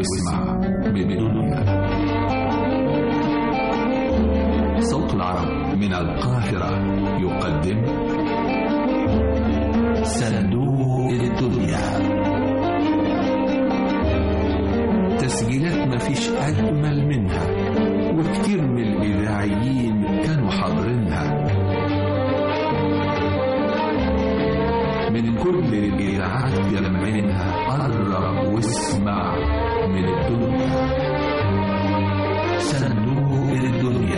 واسمع بدنيا. صوت العرب من القاهرة يقدم صندوق الدنيا. تسجيلات مفيش أجمل منها، وكتير من الإذاعيين كانوا حاضرينها من كل الإذاعات يلمعينها. قرب واسمع من الدنيا. صندوق الدنيا.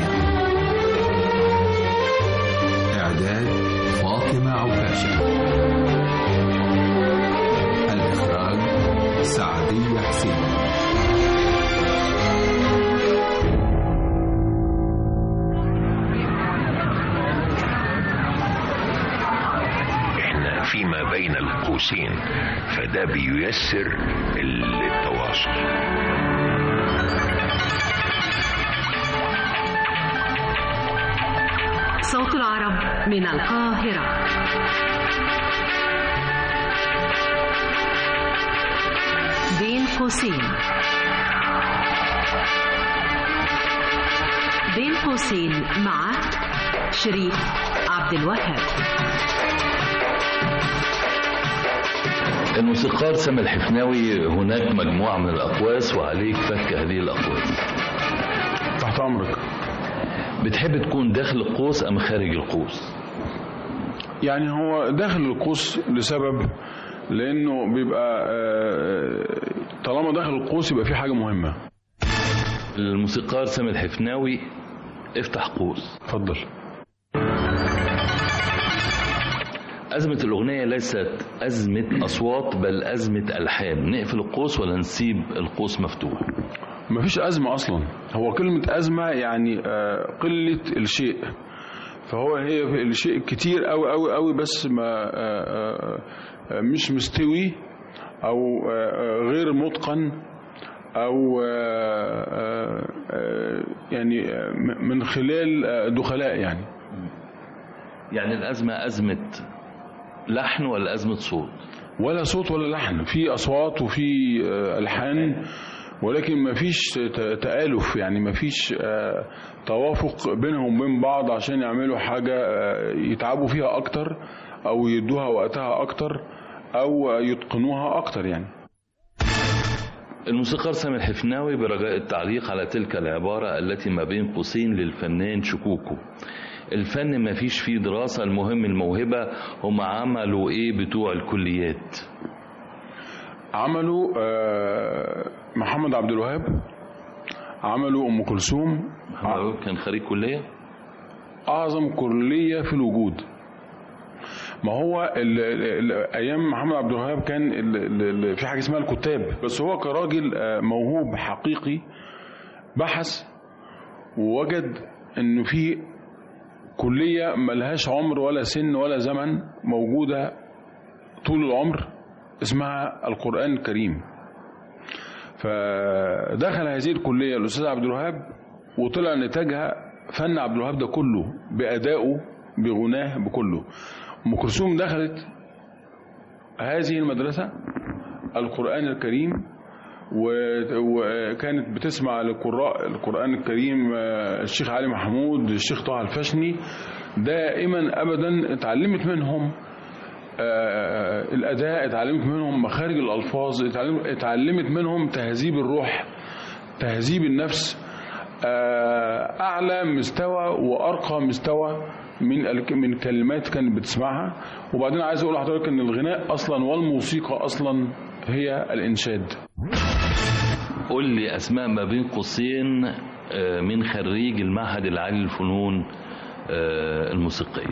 إعداد فاطمة عكاشة. الإخراج سعدية حسين. فيما بين القوسين، فده بييسر التواصل. صوت العرب من القاهرة. بين قوسين. بين قوسين مع شريف عبد الوهاب. الموسيقار سامي الحفناوي، هناك مجموعة من الأقواس وعليك فك هذه الأقواس. تحت أمرك. بتحب تكون داخل القوس أم خارج القوس؟ يعني هو داخل القوس لسبب، لأنه بيبقى طالما داخل القوس يبقى في حاجة مهمة. الموسيقار سامي الحفناوي، افتح قوس. اتفضل. أزمة الأغنية ليست أزمة أصوات بل أزمة ألحان. نقفل القوس ولا نسيب القوس مفتوح؟ مفيش أزمة أصلا. هو كلمة أزمة يعني قلة الشيء، هي الشيء كتير أوي أوي أوي بس ما مش مستوي أو غير متقن أو يعني من خلال دخلاء. يعني الأزمة أزمة لحن ولا أزمة صوت؟ ولا صوت ولا لحن، في أصوات وفي ألحان، ولكن ما فيش تآلف، يعني ما فيش توافق بينهم وبين بعض عشان يعملوا حاجة يتعبوا فيها أكتر أو يدوها وقتها أكتر أو يتقنوها أكتر. يعني الموسيقار سامي الحفناوي، برجاء التعليق على تلك العبارة التي ما بين قوسين للفنان شكوكو: الفن ما فيش فيه دراسة، المهم الموهبة. هم عملوا ايه بتوع الكليات؟ عملوا محمد عبد الوهاب، عملوا أم كلثوم. كان خريج كلية؟ أعظم كلية في الوجود. ما هو أيام محمد عبد الوهاب كان في حاجة اسمها الكتاب، بس هو كراجل موهوب حقيقي بحث ووجد إنه في كلية ملهاش عمر ولا سن ولا زمن، موجودة طول العمر، اسمها القرآن الكريم. فدخل هذه الكلية الأستاذ عبد الوهاب، وطلع نتاجها فن عبد الوهاب ده كله، بأدائه بغناه بكله. أم كلثوم دخلت هذه المدرسة القرآن الكريم، وكانت بتسمع لقراء القرآن الكريم الشيخ علي محمود، الشيخ طه الفشني، دائما أبدا اتعلمت منهم الأداء، اتعلمت منهم مخارج الألفاظ، اتعلمت منهم تهذيب الروح، تهذيب النفس، أعلى مستوى وأرقى مستوى من كلمات كانت بتسمعها. وبعدين عايز أقول لحضرتك إن الغناء أصلا والموسيقى أصلا هي الإنشاد. قل لي أسماء ما بين قوسين من خريج المعهد العالي للفنون الموسيقية.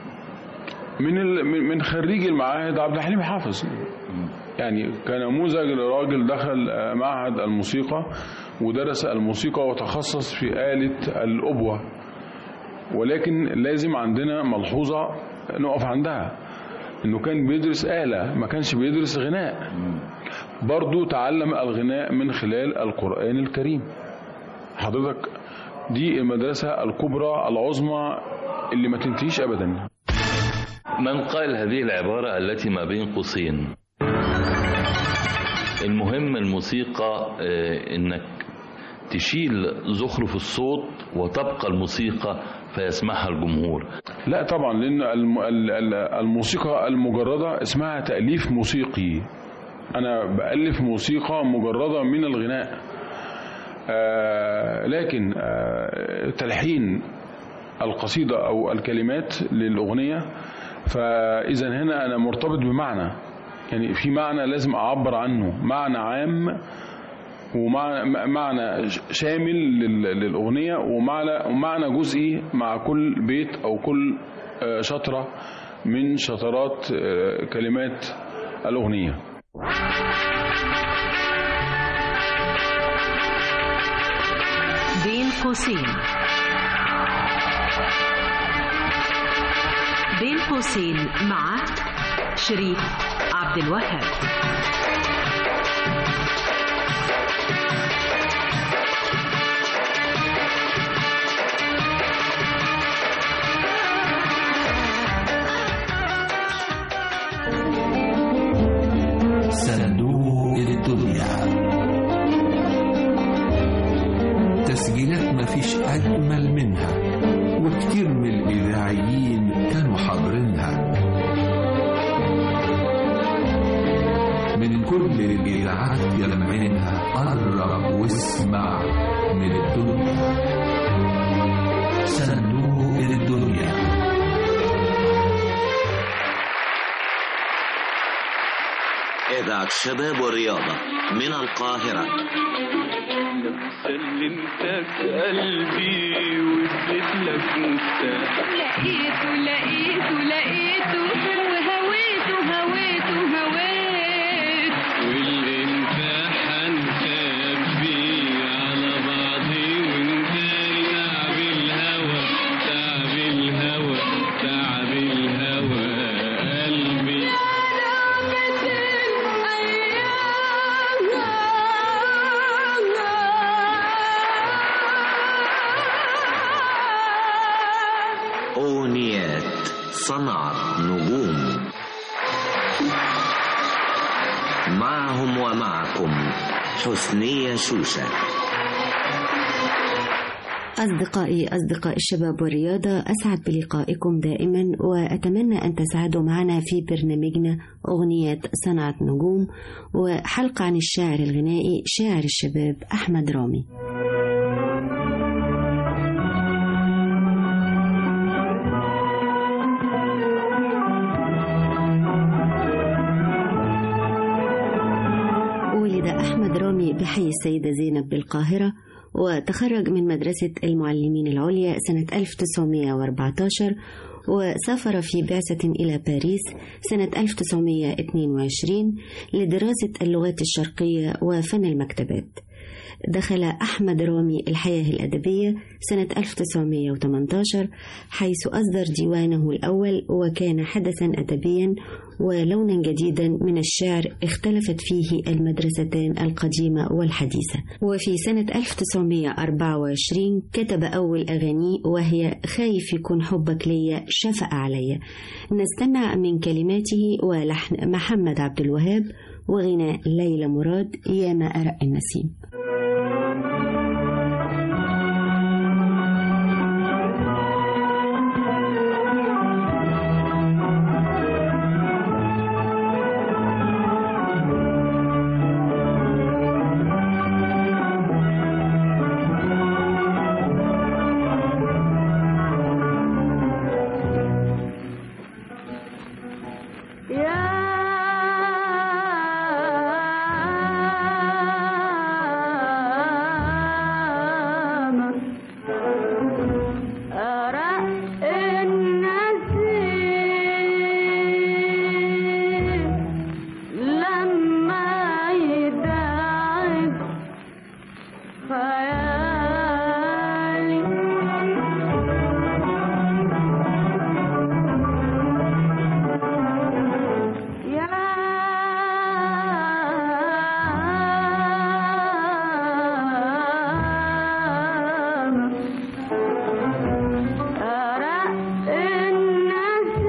من خريج المعاهد عبد الحليم حافظ، يعني كنموذج لراجل دخل معهد الموسيقى ودرس الموسيقى وتخصص في آلة الأبوة. ولكن لازم عندنا ملحوظة نقف عندها، انه كان بيدرس آلة، ما كانش بيدرس غناء. برضو تعلم الغناء من خلال القرآن الكريم. حضرتك دي المدرسة الكبرى العظمى اللي ما تنتهيش أبدا. من قال هذه العبارة التي ما بين قوسين؟ المهم الموسيقى انك تشيل زخرف الصوت وتبقى الموسيقى فيسمعها الجمهور. لا طبعا، لأن الموسيقى المجردة اسمها تأليف موسيقي. أنا بألف موسيقى مجردة من الغناء، لكن تلحين القصيدة أو الكلمات للأغنية، فإذا هنا أنا مرتبط بمعنى، يعني في معنى لازم أعبر عنه، معنى عام ومعنى شامل للأغنية، ومعنى جزئي مع كل بيت أو كل شطرة من شطرات كلمات الأغنية. بين قوسين. بين قوسين مع شريف عبد الوهاب. صندوق الدنيا. تسجيلات مفيش أجمل منها، وكتير من الإذاعيين كانوا حاضرينها. من كل الإذاعات يلمعينها، قرب واسمع من الدنيا. صندوق الدنيا. إذاعة الشباب والرياضة من القاهرة. سلمتك قلبي واديت لك مفتاح، لقيته وهويته واللي انت هنخبي على بعضي، وانت تعب الهوى قلبي. أغنيات صنعت نجوم، معهم ومعكم حسنية شوشة. أصدقاء الشباب والرياضة، أسعد بلقائكم دائما، وأتمنى أن تسعدوا معنا في برنامجنا أغنيات صنعت نجوم، وحلقة عن الشاعر الغنائي شاعر الشباب أحمد رامي. ولد أحمد رامي بحي السيدة زينب بالقاهرة، وتخرج من مدرسة المعلمين العليا سنة 1914، وسافر في بعثة إلى باريس سنة 1922 لدراسة اللغات الشرقية وفن المكتبات. دخل أحمد رامي الحياة الأدبية سنة 1918، حيث أصدر ديوانه الأول، وكان حدثا أدبيا ولونا جديدا من الشعر اختلفت فيه المدرستان القديمة والحديثة. وفي سنة 1924 كتب أول أغاني، وهي خايف يكون حبك ليا شفق عليا. نستمع من كلماته ولحن محمد عبد الوهاب، وغناء ليلى مراد يا ما أرق النسيم.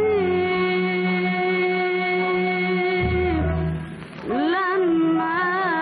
لما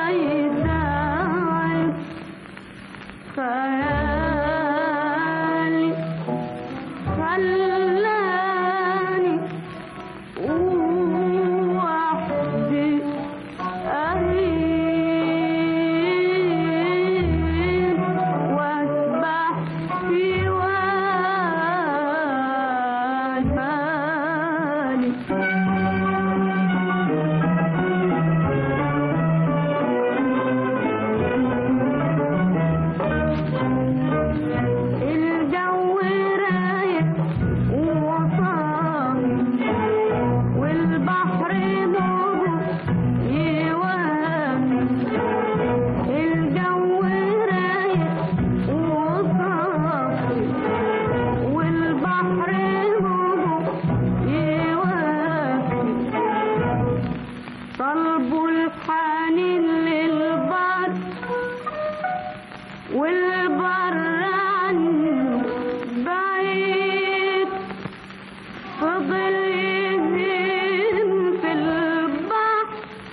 والبر عنه بعيد فضل يهيم في البحر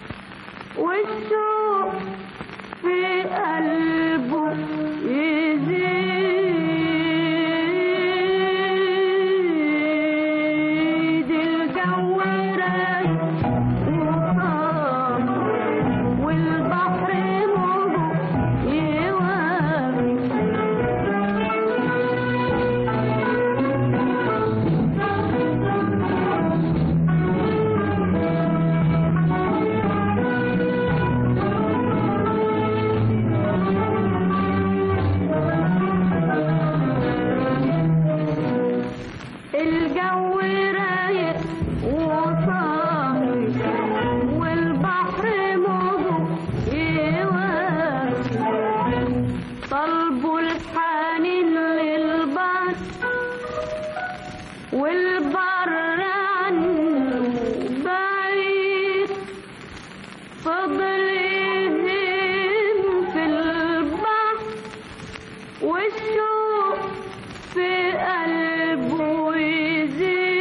والشوق في قلبه يزيد الجو رايق وصافي والبحر موجه يوافي الجو رايق وصافي والبحر موجه يوافي طلبوا الحنين للبر والبر عنه بعيد فضل يهيم في البحر والشوق في قلبه يزيد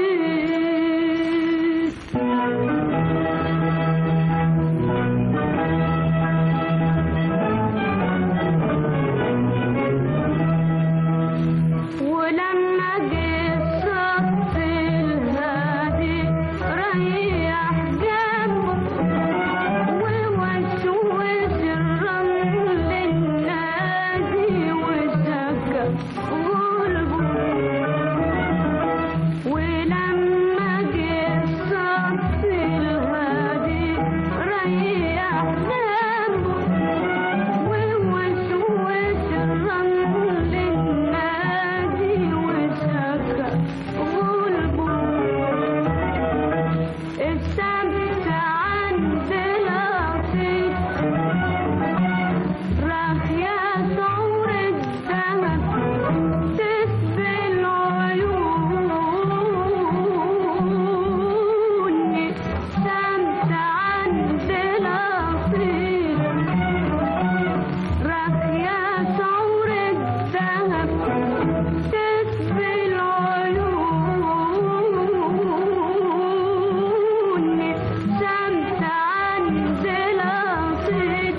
ولما جه الصف الهادي ريح جنبه ووشوش الرمل النادي وسكت قلبه ولما جه الصف الهادي ريح جنبه ووشوش الرمل النادي وسكت قلبه الشمس عند العصير راخية شعور الذهب تسبي العيون الشمس عند العصير راخية شعور الذهب تسبي العيون الشمس عند العصير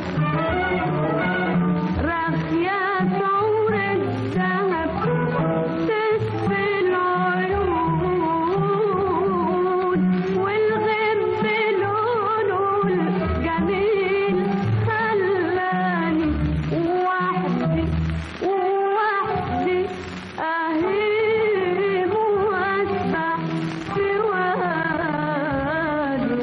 راخية شعور الذهب تسبي العيون والغب لونه الجميل خلاني وحدي وحدي أهيم وأسبح في وادي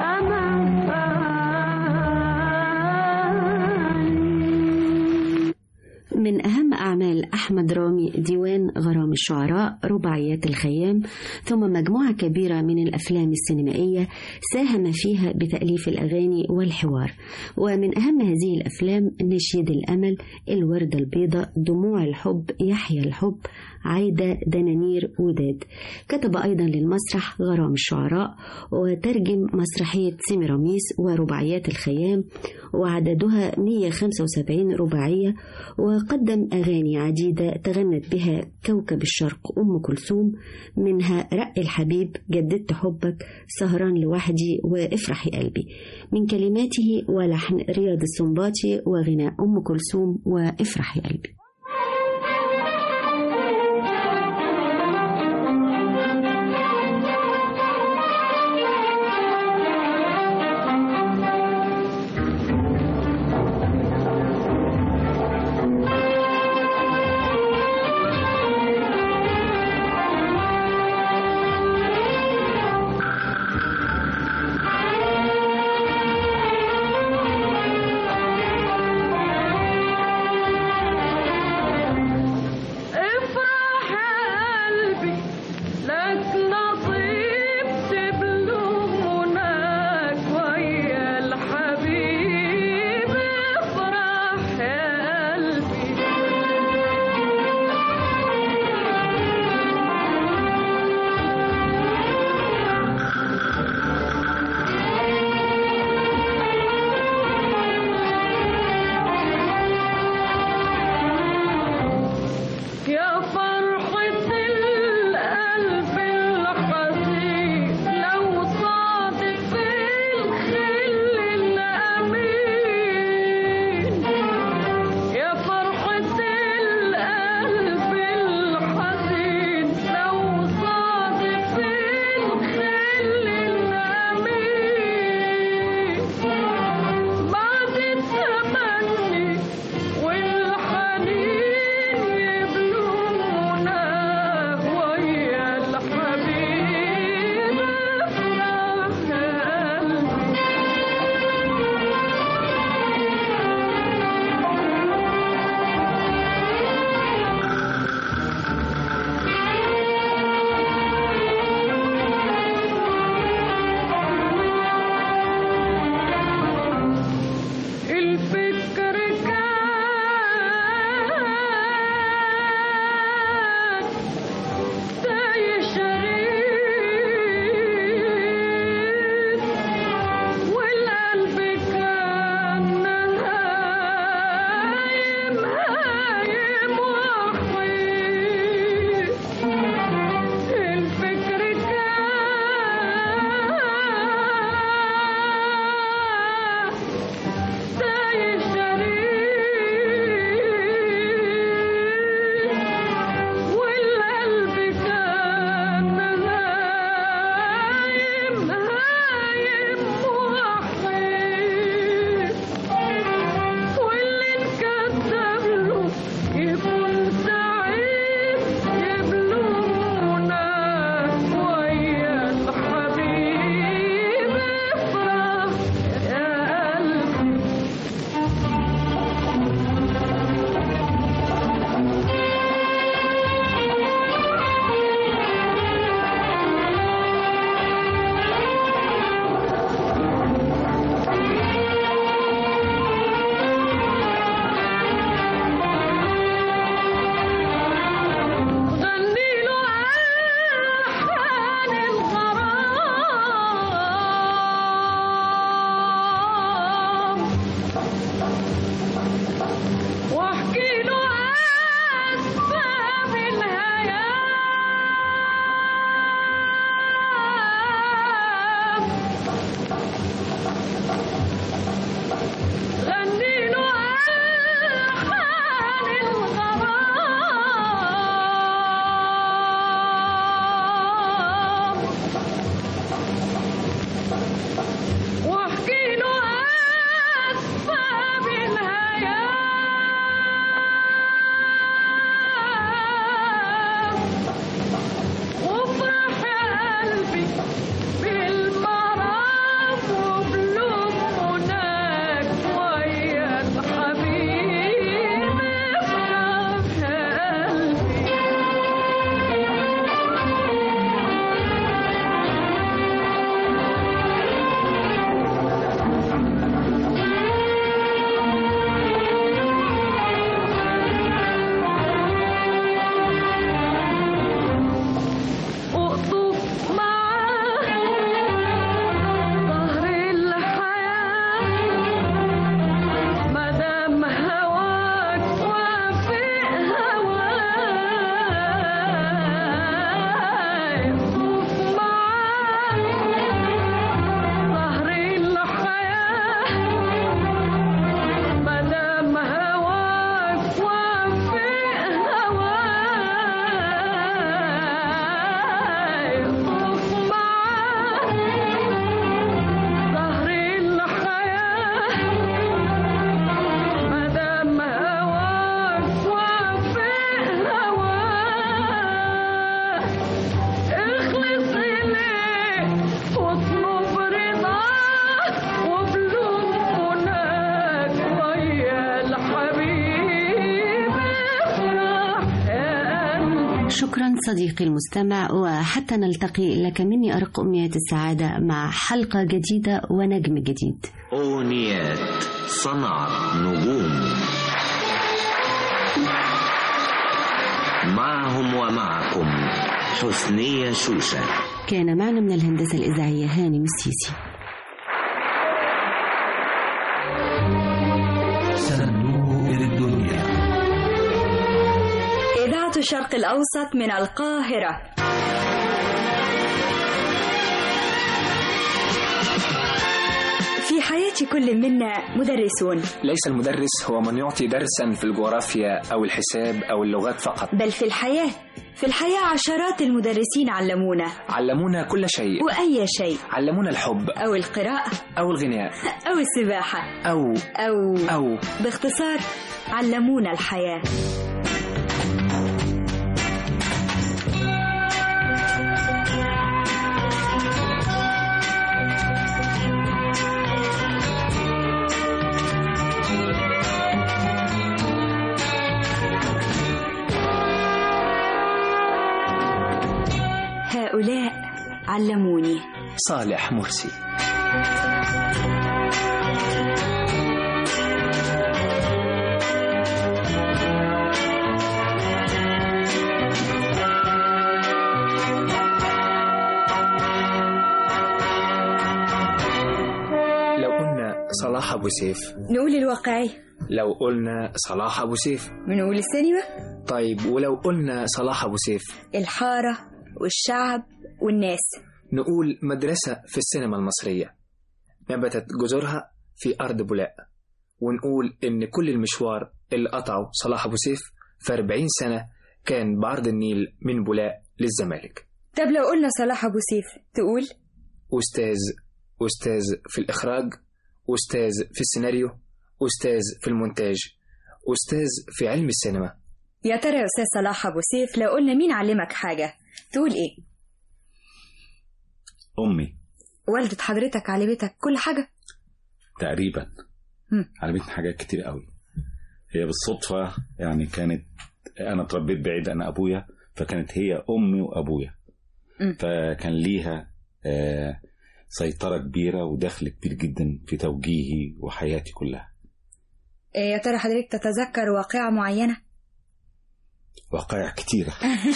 أماني. من أهم أعمال أحمد رامي ديوان غرام الشعراء، رباعيات الخيام، ثم مجموعة كبيرة من الأفلام السينمائية ساهم فيها بتأليف الأغاني والحوار. ومن أهم هذه الأفلام نشيد الأمل، الوردة البيضاء، دموع الحب، يحيى الحب، عايدة، دنانير، وداد. كتب أيضا للمسرح غرام الشعراء، وترجم مسرحية سيميراميس ورباعيات الخيام، وعددها 175 رباعية. وقدم أغاني عديدة تغنت بها كوكب الشرق أم كلثوم، منها رق الحبيب، جددت حبك، سهران لوحدي، وافرحي قلبي، من كلماته ولحن رياض السنباطي وغناء أم كلثوم وافرحي قلبي. واحكي له أسباب الهيام وافرح يا قلبي بالمرض وبلوم هناك ويا الحبيب افرح يا قلبي. اقطف معاه ظهر الحياة مدام هواك وافق هواي. اقطف معاه ظهر الحياة مدام هواك وافق هواي. اقطف معاه ظهر الحياة مدام هواك وافق هواي. اخلص إليه واطلب رضاه وبلوم هناك ويا الحبيب افرح يا قلبي. شكرا صديقي المستمع، وحتى نلتقي لك مني أرق أمنيات السعادة مع حلقة جديدة ونجم جديد. أغنيات صنعت نجوم. معهم ومعكم حسنية شوشة. كان معنا من الهندسة الإذاعية هاني السيسي. صندوق الدنيا. إذاعة الشرق الأوسط من القاهرة. في حياة كل منا مدرسون، ليس المدرس هو من يعطي درسا في الجغرافيا أو الحساب أو اللغات فقط، بل في الحياة عشرات المدرسين علمونا كل شيء وأي شيء. علمونا الحب أو القراءة أو الغناء أو السباحة أو باختصار علمونا الحياة. هؤلاء علموني. صالح مرسي. لو قلنا صلاح أبو سيف نقول الواقعي. لو قلنا صلاح أبو سيف بنقول السينما. طيب ولو قلنا صلاح أبو سيف الحارة والشعب والناس. نقول مدرسة في السينما المصرية نبتت جذورها في أرض بولاق، ونقول إن كل المشوار اللي قطعه صلاح أبو سيف في 40 سنة كان بعرض النيل من بولاق للزمالك. طب لو قلنا صلاح أبو سيف تقول أستاذ في الإخراج، أستاذ في السيناريو، أستاذ في المونتاج، أستاذ في علم السينما. يا ترى يا أستاذ صلاح أبو سيف لو قلنا مين علمك حاجة تقول إيه؟ أمي. والدة حضرتك علمتك كل حاجة؟ تقريبا. علمتني حاجات كتير قوي. هي بالصدفة يعني كانت أنا اتربيت بعيد عن أبويا، فكانت هي أمي وأبويا. فكان ليها سيطرة كبيرة ودخل كبير جدا في توجيهي وحياتي كلها. يا ترى حضرتك تتذكر واقعة معينة؟ واقع كتيرة.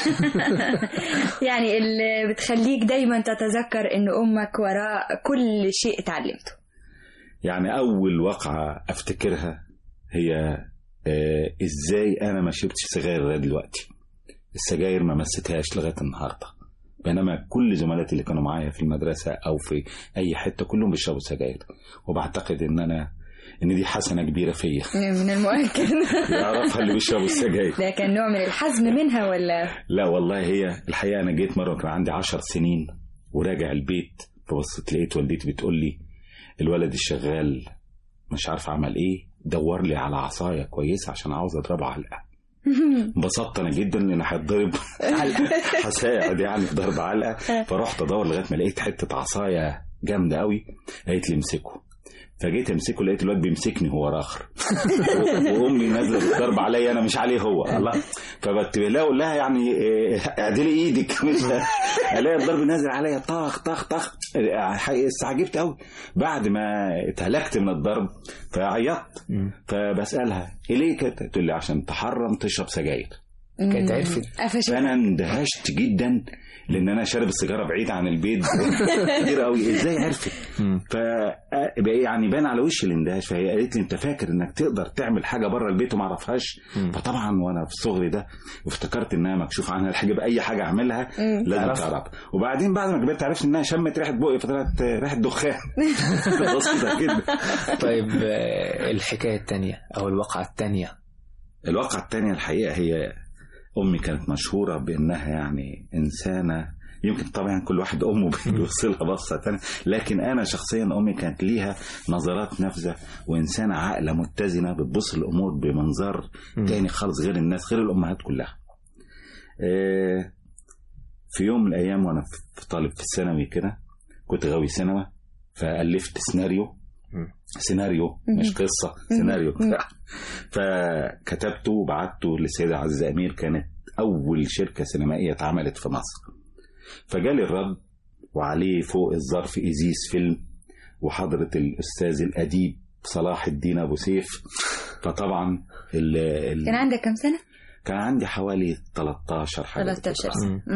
يعني اللي بتخليك دايما تتذكر ان امك وراء كل شيء اتعلمته. يعني اول واقعة افتكرها هي ازاي انا ما شربتش سجاير لغاية دلوقتي. السجاير ما مستهاش لغاية النهاردة، بينما كل زملاتي اللي كانوا معايا في المدرسة او في اي حتة كلهم بيشربوا سجاير، وبعتقد ان دي حسنة كبيرة فيا. من المؤكد يعرفها اللي بيشربوا السجاير. ده كان نوع من الحزم منها ولا؟ لا والله، هي الحقيقة أنا جيت مرة كان عندي 10 سنين وراجع البيت فبصت لقيت والدتي بتقول لي الولد الشغال مش عارف عمل ايه، دور لي على عصايه كويسه عشان عاوز اضربه علقه. انبسطت انا جدا لان هتضرب هساعد يعني في ضرب علقه. فرحت ادور لغايه ما لقيت حته عصايه جامده قوي. قالت لي امسكه، فجيت امسكه لقيت الواد بيمسكني هو راخر وامي نازله بالضرب عليا انا مش عليه هو. الله، فبتبه لها اقول لها يعني اعدلي ايدك مش الاقي الضرب نازل عليا طخ طخ طخ. استعجبت قوي بعد ما اتهلكت من الضرب فعيطت. فبسالها ليه كده؟ تقول لي عشان تحرم تشرب سجاير. كانت عرفت. فانا اندهشت جدا لان انا شارب السيجاره بعيد عن البيت كتير قوي. ازاي عرفت؟ يعني بان على وشي الاندهاش. فهي قالت لي انت فاكر انك تقدر تعمل حاجه بره البيت وما اعرفهاش؟ فطبعا وانا في صغري ده افتكرت انها مكشوف عنها الحجاب، اي حاجه اعملها لازم تعرفها. وبعدين بعد ما كبرت عرفت انها شمت ريحه بقي فطلعت ريحه دخان. بسيطه جدا. طيب الحكايه الثانيه او الواقعه الثانيه؟ الواقعه الثانيه الحقيقه هي أمي كانت مشهورة بأنها يعني إنسانة، يمكن طبعا كل واحد أمه بيوصلها بصة تانية، لكن أنا شخصيا أمي كانت ليها نظرات نافذة وإنسانة عاقلة متزنة بتبص الأمور بمنظر تاني خالص غير الناس، غير الأمهات كلها. في يوم من الأيام وأنا في طالب في الثانوي كده كنت غاوي سينما، فألفت سيناريو مش قصة، سيناريو. فكتبته وبعته للسيدة عزيزة أمير، كانت أول شركة سينمائية اتعملت في مصر. فجالي الرد وعليه فوق الظرف إزيز فيلم وحضرة الأستاذ الأديب صلاح الدين أبو سيف. فطبعا كان عندك كم سنة؟ كان عندي حوالي 13 حاجة. 13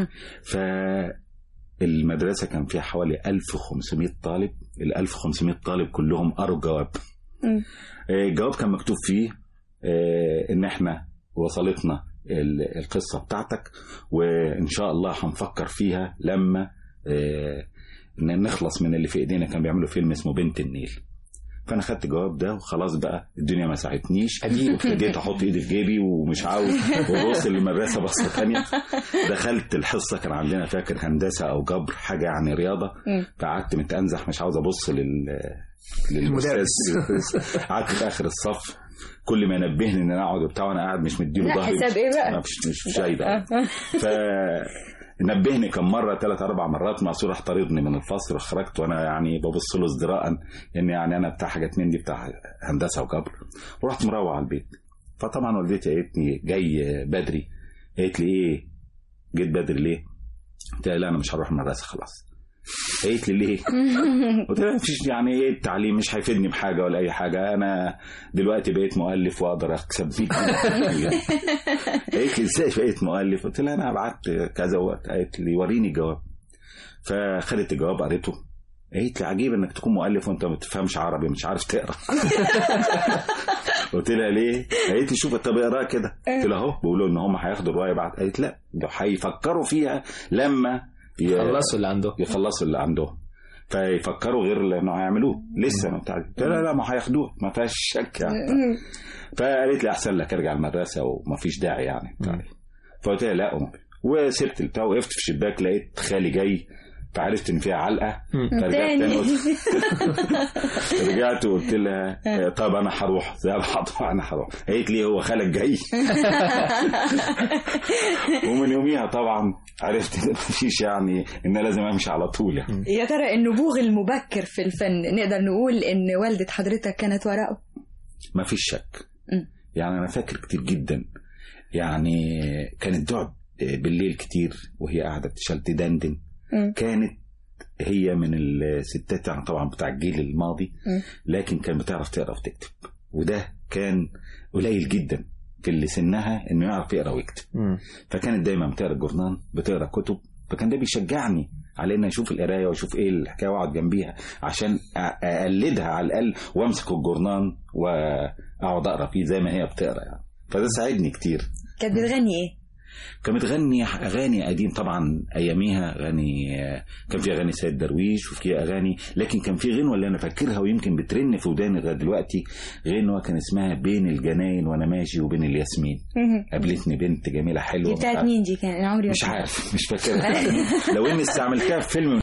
المدرسة كان فيها حوالي 1500 طالب. ال 1500 طالب كلهم قروا جواب. الجواب كان مكتوب فيه ان احنا وصلتنا القصة بتاعتك وان شاء الله هنفكر فيها لما نخلص من اللي في ايدينا. كان بيعملوا فيلم اسمه بنت النيل. فانا خدت الجواب ده وخلاص بقى الدنيا ما ساعدتنيش، وابتديت احط ايدي في جيبي ومش عاوز وبص للمدرسه بصه ثانيه. دخلت الحصه كان عندنا فاكر هندسه او جبر حاجه يعني رياضه، فقعدت متأنزح مش عاوز ابص للمدرس. قعدت في اخر الصف كل ما ينبهني ان انا اقعد وبتاع وانا قاعد مش مديله ظهري. حساب ايه بقى؟ مش شايده. نبهني كم مرة 3-4 مرات. معصور طردني من الفصل وخرجت وانا يعني ببص له ازدراء ان يعني انا بتاع حاجات من دي بتاع هندسة وجبر. ورحت مروح على البيت. فطبعا والدتي قالتني جاي بدري. قالت لي ايه جيت بدري ليه؟ قلت لها لا انا مش هروح المدرسة خلاص. قالت لي ليه؟ قلت لها مفيش يعني ايه التعليم مش هيفيدني بحاجه ولا اي حاجه، انا دلوقتي بقيت مؤلف واقدر اكسب بيه. قالت لي ازاي بقيت مؤلف؟ قلت لها انا بعت كذا وقت. قالت لي وريني الجواب. فخدت الجواب قريته. قالت لي عجيب انك تكون مؤلف وانت ما بتفهمش عربي مش عارف تقرا. قلت لها ليه؟ قالت لي شوف طب اقرا كده. قلت لها اهو بيقولوا ان هم هياخدوا الروايه بعد. قالت لا ده هيفكروا فيها لما يخلصوا اللي عندهم فيفكروا غير اللي هيعملوه لسه ما بتاع. لا ما هياخدوه ما فيهاش شك يعني. فقالت لي احسن لك ارجع المدرسه وما فيش داعي يعني. فقلت لها لا وسبت البتاع وقفت في الشباك لقيت خالي جاي فعرفت ان فيها علقه. فرجعت تاني رجعت وقلت لها طب انا هروح انا هروح. قالت لي هو خالك جاي. ومن يوميها طبعا عرفت ان مفيش يعني ان لازم امشي على طول يعني. يا ترى النبوغ المبكر في الفن نقدر نقول ان والدة حضرتك كانت وراءه؟ مفيش شك. يعني انا فاكر كتير جدا يعني كانت تقعد بالليل كتير وهي قاعده بتشتغل تدندن. كانت هي من الستات يعني طبعا بتاع الجيل الماضي لكن كانت بتعرف تقرا وتكتب وده كان قليل جدا في اللي سنها انه يعرف يقرا ويكتب. فكانت دايما بتقرا الجورنال بتقرا كتب. فكان ده بيشجعني على ان اشوف القرايه واشوف ايه الحكايه واقعد جنبيها عشان اقلدها على الاقل وامسك الجورنال واقعد اقرا فيه زي ما هي بتقرا يعني. فده ساعدني كتير. كانت بتغني ايه؟ كانت بتغني اغاني قديم طبعا اياميها. اغاني كان في اغاني سيد درويش وفي اغاني لكن كان في غنوه اللي انا فاكرها ويمكن بترن في وداني لغايه دلوقتي. غنوه كان اسمها بين الجناين وانا ماشي وبين الياسمين قابلتني بنت جميله حلوه. بتاعت مين دي؟ كان عمري مش عارف مش فاكرها. لو اني استعملتها في فيلم